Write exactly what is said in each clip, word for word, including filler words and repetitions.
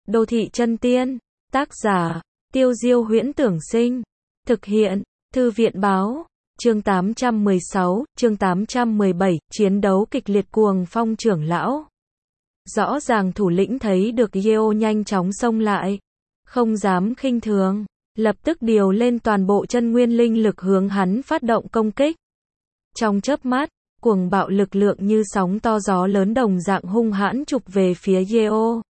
Đô thị chân tiên. Tác giả, Tiêu Diêu Huyễn Tưởng Sinh. Thực hiện, Thư viện Báo. Chương tám trăm mười sáu, chương tám trăm mười bảy, chiến đấu kịch liệt Cuồng Phong trưởng lão. Rõ ràng thủ lĩnh thấy được Yeo nhanh chóng xông lại. Không dám khinh thường. Lập tức điều lên toàn bộ chân nguyên linh lực hướng hắn phát động công kích. Trong chớp mắt, cuồng bạo lực lượng như sóng to gió lớn đồng dạng hung hãn chụp về phía Yeo.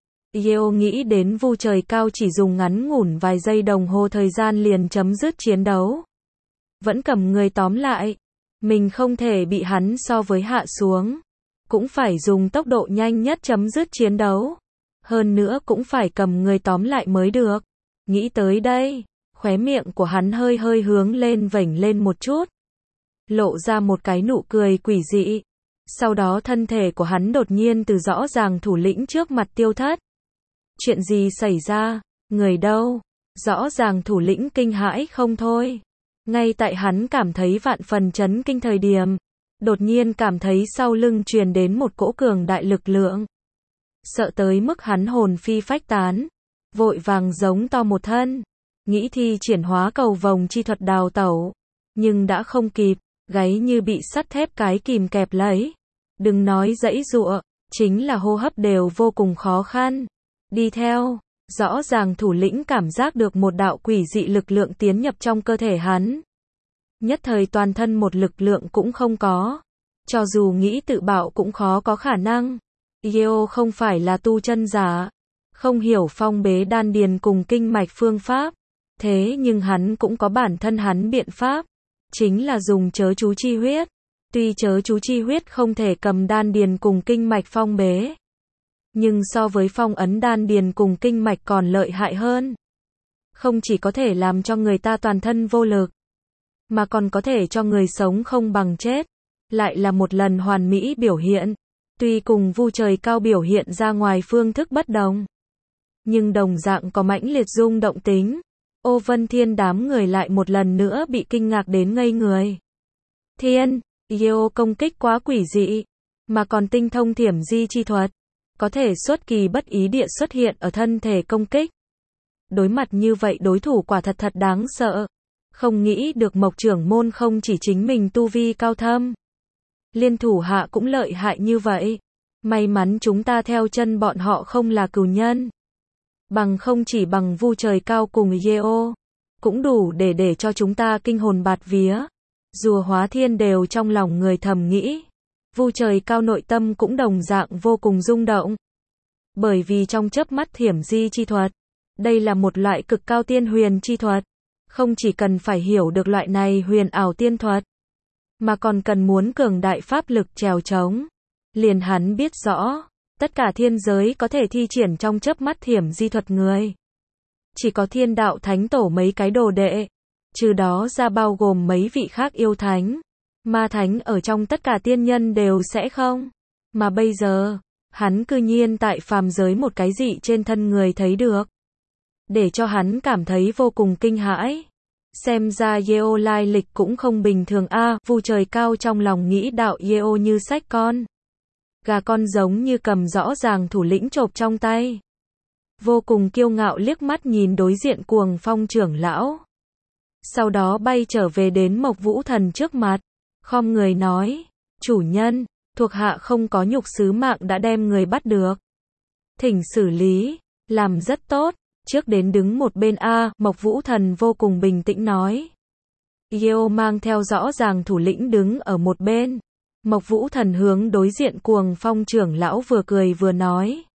Yeo nghĩ đến Vu Trời Cao chỉ dùng ngắn ngủn vài giây đồng hồ thời gian liền chấm dứt chiến đấu. Vẫn cầm người tóm lại. Mình không thể bị hắn so với hạ xuống. Cũng phải dùng tốc độ nhanh nhất chấm dứt chiến đấu. Hơn nữa cũng phải cầm người tóm lại mới được. Nghĩ tới đây, khóe miệng của hắn hơi hơi hướng lên vểnh lên một chút. Lộ ra một cái nụ cười quỷ dị. Sau đó thân thể của hắn đột nhiên từ rõ ràng thủ lĩnh trước mặt tiêu thất. Chuyện gì xảy ra? Người đâu? Rõ ràng thủ lĩnh kinh hãi không thôi. Ngay tại hắn cảm thấy vạn phần chấn kinh thời điểm, đột nhiên cảm thấy sau lưng truyền đến một cỗ cường đại lực lượng. Sợ tới mức hắn hồn phi phách tán, vội vàng giống to một thân, nghĩ thi triển hóa cầu vồng chi thuật đào tẩu, nhưng đã không kịp, gáy như bị sắt thép cái kìm kẹp lấy. Đừng nói giãy giụa, chính là hô hấp đều vô cùng khó khăn. Đi theo, rõ ràng thủ lĩnh cảm giác được một đạo quỷ dị lực lượng tiến nhập trong cơ thể hắn. Nhất thời toàn thân một lực lượng cũng không có. Cho dù nghĩ tự bạo cũng khó có khả năng. Yeo không phải là tu chân giả, không hiểu phong bế đan điền cùng kinh mạch phương pháp. Thế nhưng hắn cũng có bản thân hắn biện pháp. Chính là dùng chớ chú chi huyết. Tuy chớ chú chi huyết không thể cầm đan điền cùng kinh mạch phong bế. Nhưng so với phong ấn đan điền cùng kinh mạch còn lợi hại hơn. Không chỉ có thể làm cho người ta toàn thân vô lực, mà còn có thể cho người sống không bằng chết. Lại là một lần hoàn mỹ biểu hiện. Tuy cùng Vu Trời Cao biểu hiện ra ngoài phương thức bất đồng, nhưng đồng dạng có mãnh liệt rung động tính. Ô Vân Thiên đám người lại một lần nữa bị kinh ngạc đến ngây người. Thiên, Yeo công kích quá quỷ dị, mà còn tinh thông thiểm di chi thuật. Có thể xuất kỳ bất ý địa xuất hiện ở thân thể công kích. Đối mặt như vậy đối thủ quả thật thật đáng sợ. Không nghĩ được Mộc trưởng môn không chỉ chính mình tu vi cao thâm, liên thủ hạ cũng lợi hại như vậy. May mắn chúng ta theo chân bọn họ không là cừu nhân. Bằng không chỉ bằng Vu Trời Cao cùng Yeo, cũng đủ để để cho chúng ta kinh hồn bạt vía. Rùa Hóa Thiên đều trong lòng người thầm nghĩ. Vu Trời Cao nội tâm cũng đồng dạng vô cùng rung động. Bởi vì trong chớp mắt thiểm di chi thuật, đây là một loại cực cao tiên huyền chi thuật. Không chỉ cần phải hiểu được loại này huyền ảo tiên thuật, mà còn cần muốn cường đại pháp lực trèo trống. Liền hắn biết rõ, tất cả thiên giới có thể thi triển trong chớp mắt thiểm di thuật người. Chỉ có Thiên Đạo Thánh Tổ mấy cái đồ đệ. Trừ đó ra bao gồm mấy vị khác yêu thánh, ma thánh ở trong tất cả tiên nhân đều sẽ không. Mà bây giờ, hắn cư nhiên tại phàm giới một cái dị trên thân người thấy được. Để cho hắn cảm thấy vô cùng kinh hãi. Xem ra Yeo lai lịch cũng không bình thường a. À, Vu Trời Cao trong lòng nghĩ đạo Yeo như sách con. Gà con giống như cầm rõ ràng thủ lĩnh chộp trong tay. Vô cùng kiêu ngạo liếc mắt nhìn đối diện Cuồng Phong trưởng lão. Sau đó bay trở về đến Mộc Vũ Thần trước mặt. Khom người nói, chủ nhân, thuộc hạ không có nhục sứ mạng đã đem người bắt được. Thỉnh xử lý, làm rất tốt, trước đến đứng một bên a. Mộc Vũ Thần vô cùng bình tĩnh nói. Yeo mang theo rõ ràng thủ lĩnh đứng ở một bên. Mộc Vũ Thần hướng đối diện Cuồng Phong trưởng lão vừa cười vừa nói.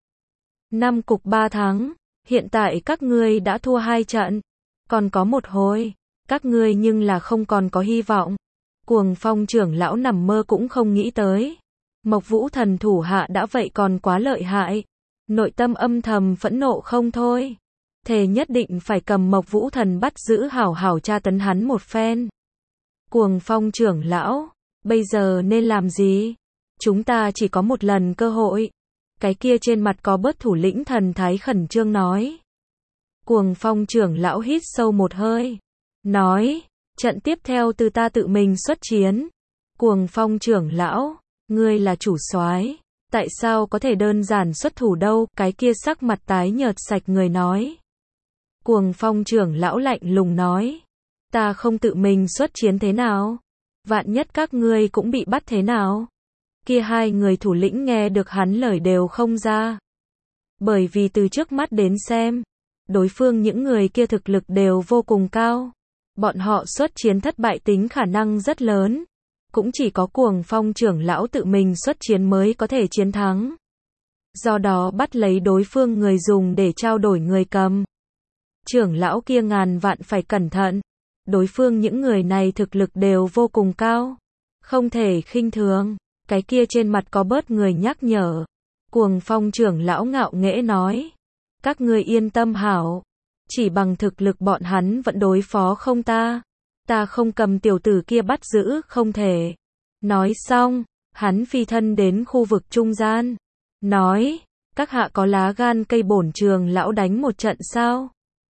Năm cục ba thắng, hiện tại các ngươi đã thua hai trận, còn có một hồi, các ngươi nhưng là không còn có hy vọng. Cuồng Phong trưởng lão nằm mơ cũng không nghĩ tới. Mộc Vũ Thần thủ hạ đã vậy còn quá lợi hại. Nội tâm âm thầm phẫn nộ không thôi. Thề nhất định phải cầm Mộc Vũ Thần bắt giữ hảo hảo tra tấn hắn một phen. Cuồng Phong trưởng lão, bây giờ nên làm gì? Chúng ta chỉ có một lần cơ hội. Cái kia trên mặt có bớt thủ lĩnh thần thái khẩn trương nói. Cuồng Phong trưởng lão hít sâu một hơi. Nói, trận tiếp theo từ ta tự mình xuất chiến. Cuồng Phong trưởng lão, ngươi là chủ soái, Tại sao có thể đơn giản xuất thủ đâu, cái kia sắc mặt tái nhợt sạch người nói. Cuồng Phong trưởng lão lạnh lùng nói. Ta không tự mình xuất chiến thế nào? Vạn nhất các ngươi cũng bị bắt thế nào? Kia hai người thủ lĩnh nghe được hắn lời đều không ra. Bởi vì từ trước mắt đến xem, đối phương những người kia thực lực đều vô cùng cao. Bọn họ xuất chiến thất bại tính khả năng rất lớn. Cũng chỉ có Cuồng Phong trưởng lão tự mình xuất chiến mới có thể chiến thắng. Do đó bắt lấy đối phương người dùng để trao đổi người cầm. Trưởng lão kia ngàn vạn phải cẩn thận. Đối phương những người này thực lực đều vô cùng cao. Không thể khinh thường. Cái kia trên mặt có bớt người nhắc nhở. Cuồng Phong trưởng lão ngạo nghễ nói. Các ngươi yên tâm hảo. Chỉ bằng thực lực bọn hắn vẫn đối phó không ta. Ta không cầm tiểu tử kia bắt giữ không thể. Nói xong, hắn phi thân đến khu vực trung gian. Nói, các hạ có lá gan cây bổn trường lão đánh một trận sao?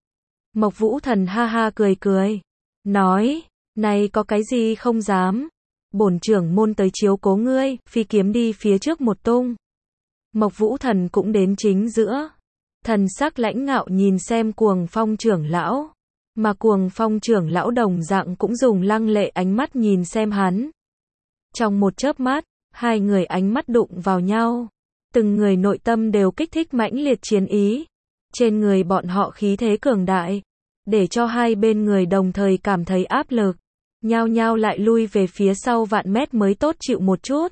Mộc Vũ Thần ha ha cười cười. Nói, này có cái gì không dám. Bổn trưởng môn tới chiếu cố ngươi, phi kiếm đi phía trước một tung. Mộc Vũ Thần cũng đến chính giữa. Thần sắc lãnh ngạo nhìn xem Cuồng Phong trưởng lão. Mà Cuồng Phong trưởng lão đồng dạng cũng dùng lăng lệ ánh mắt nhìn xem hắn. Trong một chớp mắt, hai người ánh mắt đụng vào nhau. Từng người nội tâm đều kích thích mãnh liệt chiến ý. Trên người bọn họ khí thế cường đại. Để cho hai bên người đồng thời cảm thấy áp lực. Nhao nhao lại lui về phía sau vạn mét mới tốt chịu một chút.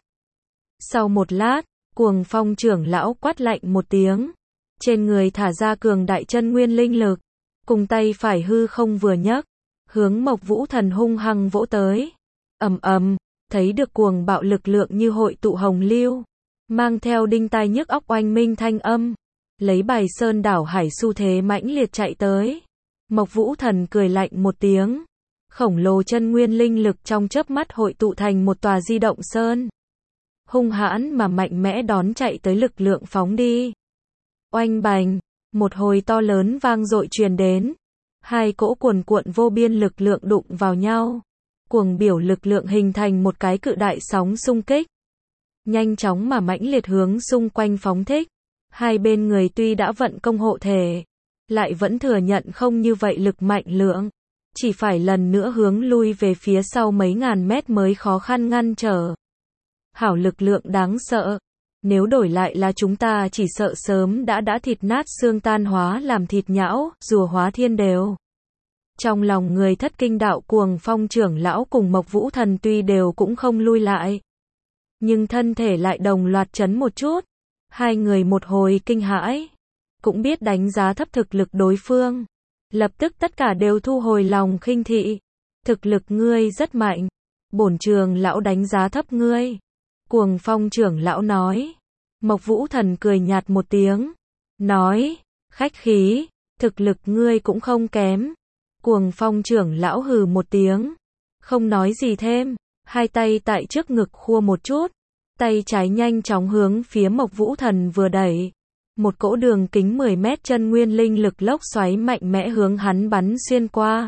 Sau một lát, Cuồng Phong trưởng lão quát lạnh một tiếng. Trên người thả ra cường đại chân nguyên linh lực. Cùng tay phải hư không vừa nhấc. Hướng Mộc Vũ Thần hung hăng vỗ tới. Ầm ầm, thấy được cuồng bạo lực lượng như hội tụ hồng lưu. Mang theo đinh tai nhức óc oanh minh thanh âm. Lấy bài sơn đảo hải xu thế mãnh liệt chạy tới. Mộc Vũ Thần cười lạnh một tiếng. Khổng lồ chân nguyên linh lực trong chớp mắt hội tụ thành một tòa di động sơn. Hung hãn mà mạnh mẽ đón chạy tới lực lượng phóng đi. Oanh bành, một hồi to lớn vang dội truyền đến. Hai cỗ cuồn cuộn vô biên lực lượng đụng vào nhau. Cuồng biểu lực lượng hình thành một cái cự đại sóng xung kích. Nhanh chóng mà mãnh liệt hướng xung quanh phóng thích. Hai bên người tuy đã vận công hộ thể, lại vẫn thừa nhận không như vậy lực mạnh lượng. Chỉ phải lần nữa hướng lui về phía sau mấy ngàn mét mới khó khăn ngăn trở. Hảo lực lượng đáng sợ. Nếu đổi lại là chúng ta chỉ sợ sớm đã đã thịt nát xương tan hóa làm thịt nhão, rùa hóa thiên đều. Trong lòng người thất kinh đạo Cuồng Phong trưởng lão cùng Mộc Vũ Thần tuy đều cũng không lui lại. Nhưng thân thể lại đồng loạt chấn một chút. Hai người một hồi kinh hãi. Cũng biết đánh giá thấp thực lực đối phương. Lập tức tất cả đều thu hồi lòng khinh thị. Thực lực ngươi rất mạnh. Bổn trường lão đánh giá thấp ngươi. Cuồng Phong trưởng lão nói. Mộc Vũ Thần cười nhạt một tiếng. Nói, khách khí, thực lực ngươi cũng không kém. Cuồng Phong trưởng lão hừ một tiếng. Không nói gì thêm. Hai tay tại trước ngực khua một chút. Tay trái nhanh chóng hướng phía Mộc Vũ Thần vừa đẩy. Một cỗ đường kính mười mét chân nguyên linh lực lốc xoáy mạnh mẽ hướng hắn bắn xuyên qua.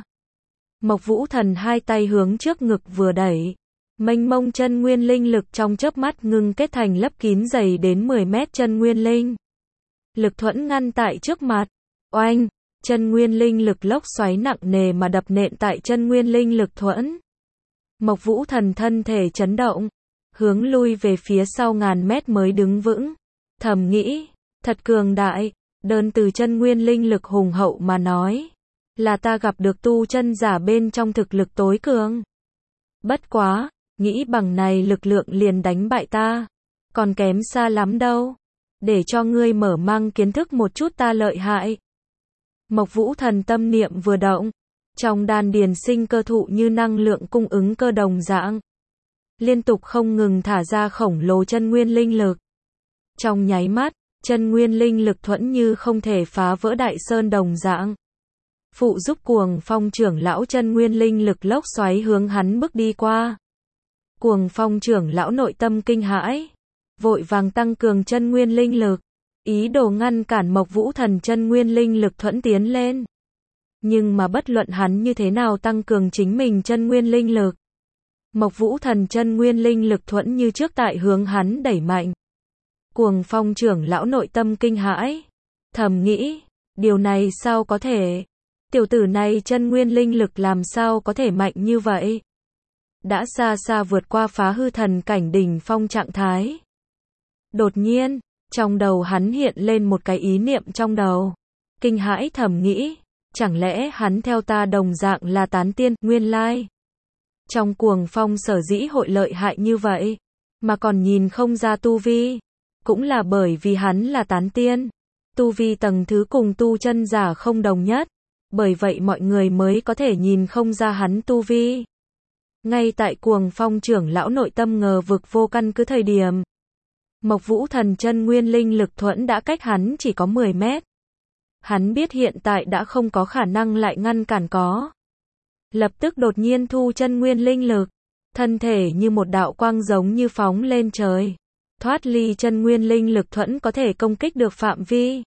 Mộc Vũ Thần hai tay hướng trước ngực vừa đẩy. Mênh mông chân nguyên linh lực trong chớp mắt ngưng kết thành lấp kín dày đến mười mét chân nguyên linh. Lực thuẫn ngăn tại trước mặt. Oanh, chân nguyên linh lực lốc xoáy nặng nề mà đập nện tại chân nguyên linh lực thuẫn. Mộc Vũ Thần thân thể chấn động, hướng lui về phía sau ngàn mét mới đứng vững. Thầm nghĩ, thật cường đại, đơn từ chân nguyên linh lực hùng hậu mà nói, là ta gặp được tu chân giả bên trong thực lực tối cường. Bất quá, nghĩ bằng này lực lượng liền đánh bại ta, còn kém xa lắm đâu. Để cho ngươi mở mang kiến thức một chút ta lợi hại. Mộc Vũ Thần tâm niệm vừa động, trong đan điền sinh cơ thụ như năng lượng cung ứng cơ đồng dạng, liên tục không ngừng thả ra khổng lồ chân nguyên linh lực. Trong nháy mắt, chân nguyên linh lực thuẫn như không thể phá vỡ đại sơn đồng dạng. Phụ giúp Cuồng Phong trưởng lão chân nguyên linh lực lốc xoáy hướng hắn bước đi qua. Cuồng Phong trưởng lão nội tâm kinh hãi, vội vàng tăng cường chân nguyên linh lực, ý đồ ngăn cản Mộc Vũ Thần chân nguyên linh lực thuẫn tiến lên. Nhưng mà bất luận hắn như thế nào tăng cường chính mình chân nguyên linh lực, Mộc Vũ Thần chân nguyên linh lực thuẫn như trước tại hướng hắn đẩy mạnh. Cuồng Phong trưởng lão nội tâm kinh hãi, thầm nghĩ, điều này sao có thể? Tiểu tử này chân nguyên linh lực làm sao có thể mạnh như vậy? Đã xa xa vượt qua phá hư thần cảnh đỉnh phong trạng thái. Đột nhiên, trong đầu hắn hiện lên một cái ý niệm trong đầu. Kinh hãi thầm nghĩ, chẳng lẽ hắn theo ta đồng dạng là tán tiên, nguyên lai. Trong Cuồng Phong sở dĩ hội lợi hại như vậy, mà còn nhìn không ra tu vi, cũng là bởi vì hắn là tán tiên. Tu vi tầng thứ cùng tu chân giả không đồng nhất, bởi vậy mọi người mới có thể nhìn không ra hắn tu vi. Ngay tại Cuồng Phong trưởng lão nội tâm ngờ vực vô căn cứ thời điểm, Mộc Vũ Thần chân nguyên linh lực thuẫn đã cách hắn chỉ có mười mét. Hắn biết hiện tại đã không có khả năng lại ngăn cản có. Lập tức đột nhiên thu chân nguyên linh lực, thân thể như một đạo quang giống như phóng lên trời, thoát ly chân nguyên linh lực thuẫn có thể công kích được phạm vi.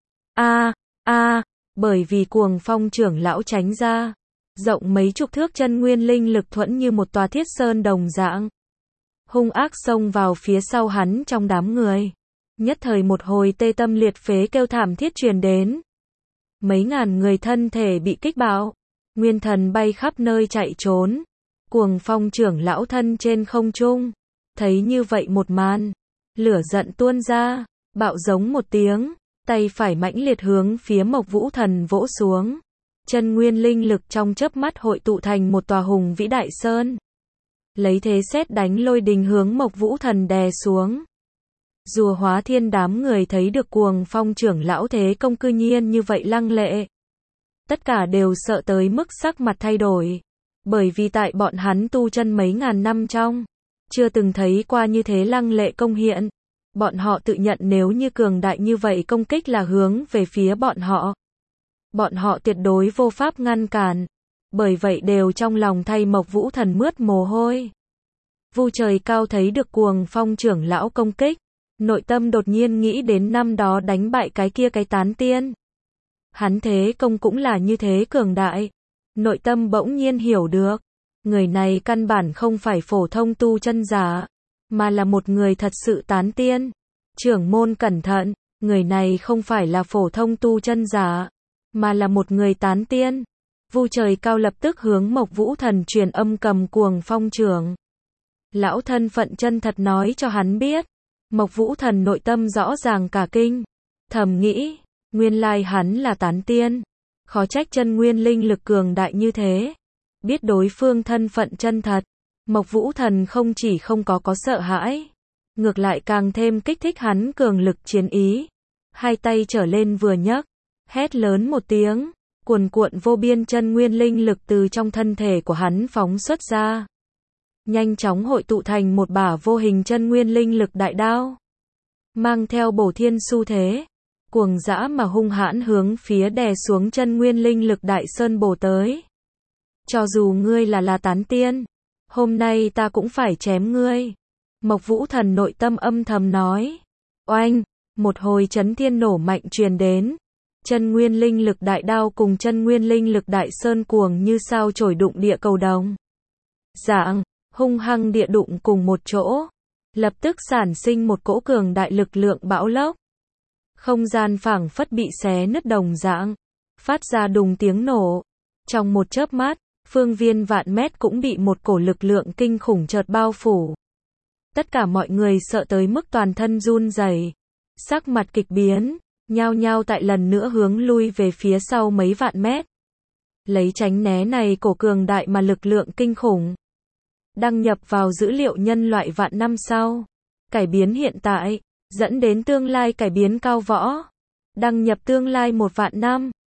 A, a, bởi vì Cuồng Phong trưởng lão tránh ra, rộng mấy chục thước chân nguyên linh lực thuẫn như một tòa thiết sơn đồng dạng, hung ác xông vào phía sau hắn trong đám người. Nhất thời một hồi tê tâm liệt phế kêu thảm thiết truyền đến. Mấy ngàn người thân thể bị kích bạo, nguyên thần bay khắp nơi chạy trốn. Cuồng Phong trưởng lão thân trên không trung, thấy như vậy một màn, lửa giận tuôn ra, bạo giống một tiếng, tay phải mãnh liệt hướng phía Mộc Vũ Thần vỗ xuống. Chân nguyên linh lực trong chớp mắt hội tụ thành một tòa hùng vĩ đại sơn. Lấy thế sét đánh lôi đình hướng Mộc Vũ Thần đè xuống. Rùa Hóa Thiên đám người thấy được Cuồng Phong trưởng lão thế công cư nhiên như vậy lăng lệ. Tất cả đều sợ tới mức sắc mặt thay đổi. Bởi vì tại bọn hắn tu chân mấy ngàn năm trong, chưa từng thấy qua như thế lăng lệ công hiện. Bọn họ tự nhận nếu như cường đại như vậy công kích là hướng về phía bọn họ, bọn họ tuyệt đối vô pháp ngăn cản. Bởi vậy đều trong lòng thay Mộc Vũ Thần mướt mồ hôi. Vu Trời Cao thấy được Cuồng Phong trưởng lão công kích, nội tâm đột nhiên nghĩ đến năm đó đánh bại cái kia cái tán tiên. Hắn thế công cũng là như thế cường đại. Nội tâm bỗng nhiên hiểu được, người này căn bản không phải phổ thông tu chân giả, mà là một người thật sự tán tiên. Trưởng môn cẩn thận, người này không phải là phổ thông tu chân giả, mà là một người tán tiên. Vu Trời Cao lập tức hướng Mộc Vũ Thần truyền âm cầm Cuồng Phong trưởng lão thân phận chân thật nói cho hắn biết. Mộc Vũ Thần nội tâm rõ ràng cả kinh, thầm nghĩ, nguyên lai hắn là tán tiên, khó trách chân nguyên linh lực cường đại như thế. Biết đối phương thân phận chân thật, Mộc Vũ Thần không chỉ không có có sợ hãi, ngược lại càng thêm kích thích hắn cường lực chiến ý. Hai tay trở lên vừa nhấc, hét lớn một tiếng, cuồn cuộn vô biên chân nguyên linh lực từ trong thân thể của hắn phóng xuất ra, nhanh chóng hội tụ thành một bả vô hình chân nguyên linh lực đại đao, mang theo bổ thiên xu thế, cuồng dã mà hung hãn hướng phía đè xuống chân nguyên linh lực đại sơn bổ tới. Cho dù ngươi là là tán tiên, hôm nay ta cũng phải chém ngươi. Mộc Vũ Thần nội tâm âm thầm nói. Oanh, một hồi chấn thiên nổ mạnh truyền đến. Chân nguyên linh lực đại đao cùng chân nguyên linh lực đại sơn cuồng như sao chổi đụng địa cầu đồng dạng, hung hăng địa đụng cùng một chỗ, lập tức sản sinh một cỗ cường đại lực lượng bão lốc. Không gian phảng phất bị xé nứt đồng dạng, phát ra đùng tiếng nổ. Trong một chớp mắt, phương viên vạn mét cũng bị một cổ lực lượng kinh khủng chợt bao phủ. Tất cả mọi người sợ tới mức toàn thân run rẩy, sắc mặt kịch biến, nhao nhao tại lần nữa hướng lui về phía sau mấy vạn mét. Lấy tránh né này cổ cường đại mà lực lượng kinh khủng. Đăng nhập vào dữ liệu nhân loại vạn năm sau. Cải biến hiện tại, dẫn đến tương lai cải biến cao võ. Đăng nhập tương lai một vạn năm.